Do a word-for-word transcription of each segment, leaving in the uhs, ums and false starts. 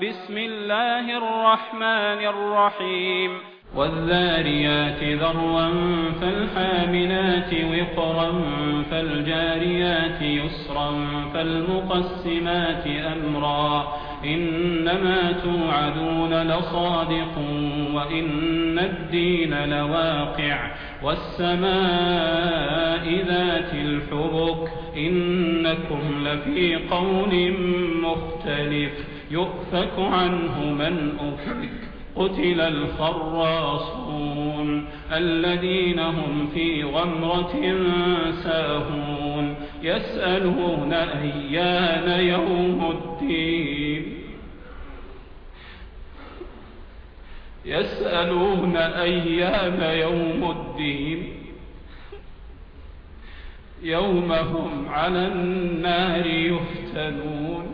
بسم الله الرحمن الرحيم والذاريات ذروا فالحاملات وقرا فالجاريات يسرا فالمقسمات أمرا إنما توعدون لصادق وإن الدين لواقع والسماء ذات الحبك إنكم لفي قول مختلف يؤفك عنه من أفك قتل الخراصون الذين هم في غمرة ساهون يسألون أيان يوم الدين يسألون أيان يوم الدين يوم هم على النار يفتنون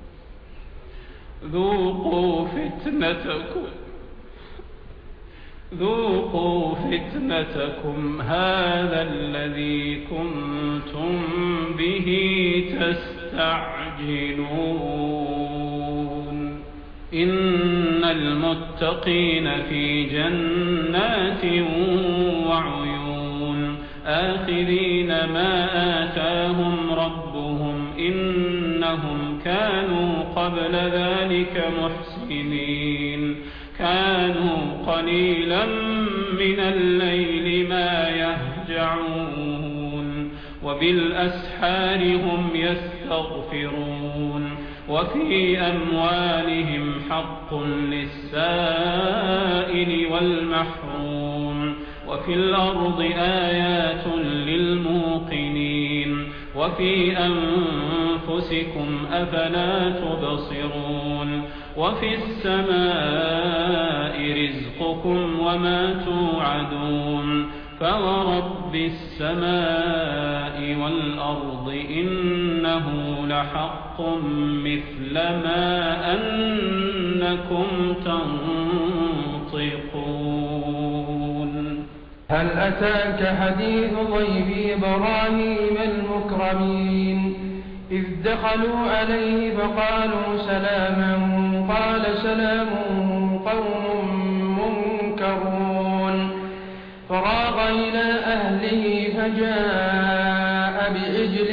ذوقوا فتنتكم ذوقوا فتنتكم هذا الذي كنتم به تستعجلون إن المتقين في جنات وعيون آخذين ما آتاهم ربهم إنهم كانوا قبل ذلك محسنين كانوا قليلا من الليل ما يهجعون وبالأسحار هم يستغفرون وفي أموالهم حق للسائل والمحروم وفي الأرض آيات للموقنين وفي أنفسكم أفلا تبصرون وفي السماء رزقكم وما توعدون فورب السماء والأرض إنه لحق مثل ما أنكم تنطقون هل أتاك حديث ضيف إبراهيم المكرمين إذ دخلوا عليه فقالوا سلاما قال سلام قوم منكرون فراغ إلى أهله فجاء بعجل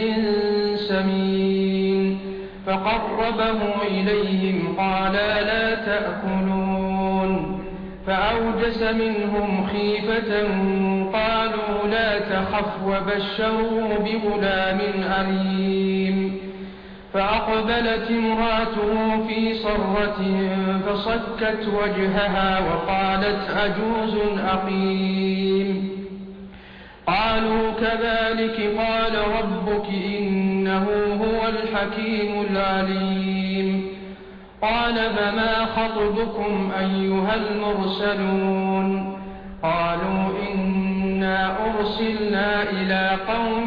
سمين فقربه إليهم قال لا تأكلون فأوجس منهم خيفة قالوا لا تخف وبشروه بغلام أليم فأقبلت امرأته في صرة فصكت وجهها وقالت عجوز أقيم قالوا كذلك قال ربك إنه هو الحكيم العليم قال فما خطبكم أيها المرسلون قالوا إنا أرسلنا إلى قوم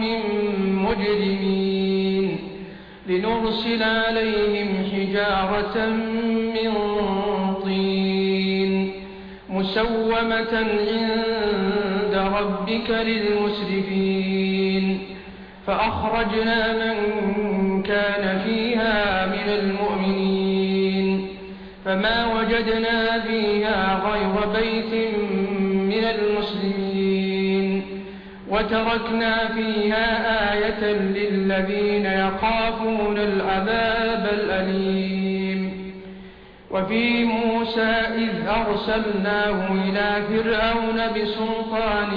مجرمين لنرسل عليهم حجارة من طين مسومة عند ربك للمسرفين فأخرجنا من كان فيها من المؤمنين فما وجدنا فيها غير بيت من المسلمين وتركنا فيها آية للذين يخافون العذاب الأليم وفي موسى إذ أرسلناه إلى فرعون بسلطان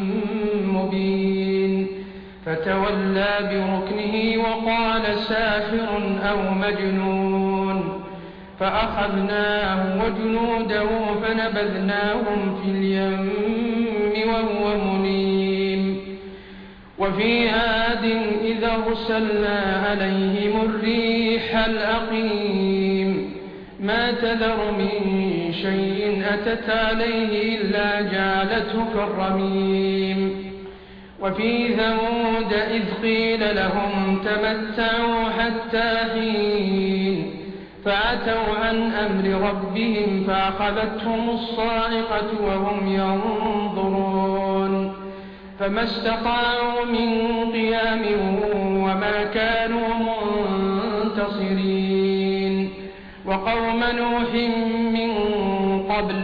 مبين فتولى بركنه وقال ساحر أو مجنون فأخذناه وجنوده فنبذناهم في اليم وهو مليم وفي عاد إذ أرسلنا عليهم الريح العقيم ما تذر من شيء أتت عليه إلا جعلته كالرميم وفي ثمود إذ قيل لهم تمتعوا حتى حين فأتوا عن أمر ربهم فأخذتهم الصاعقة وهم ينظرون فما استطاعوا من قيام وما كانوا منتصرين وقوم نوح من قبل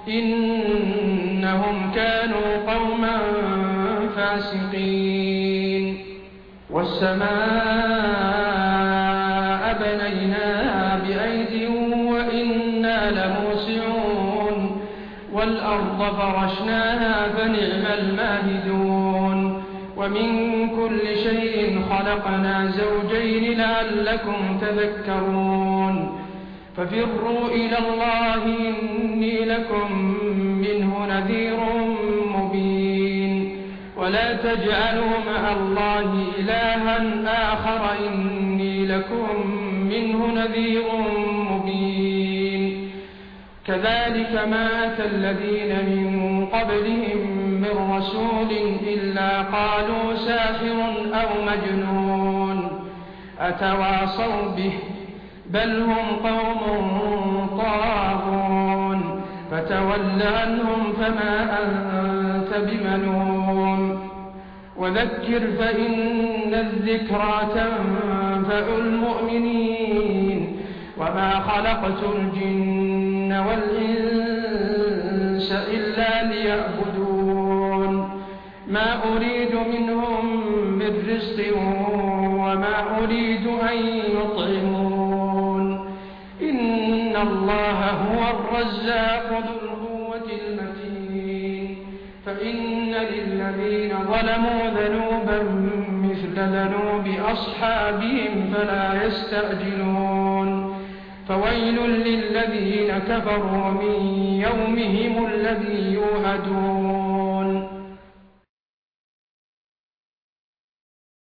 إنهم كانوا قوما فاسقين والسماء بنيناها بأيد وإنا لموسعون والأرض فرشناها فنعم الماهدون ومن كل شيء خلقنا زوجين لعلكم تذكرون ففروا إلى الله إني لكم منه نذير مبين ولا تجعلوا مع الله إلها آخر إني لكم منه نذير مبين كذلك ما أتى الذين من قبلهم من رسول إلا قالوا ساحر أو مجنون أتواصوا به بل هم قوم طاغون فتول عنهم فما أنت بملوم وذكر فإن الذكرى تنفع المؤمنين وما خلقت الجن والإنس إلا ليعبدون ما أريد منهم من رزق وما أريد أن يطعمون إن الله هو الرزاق ذو القوة المتين فإن للذين ظلموا ذنوبا مثل ذنوب أصحابهم فلا يستعجلون فويل للذين كفروا من يومهم الذي يوعدون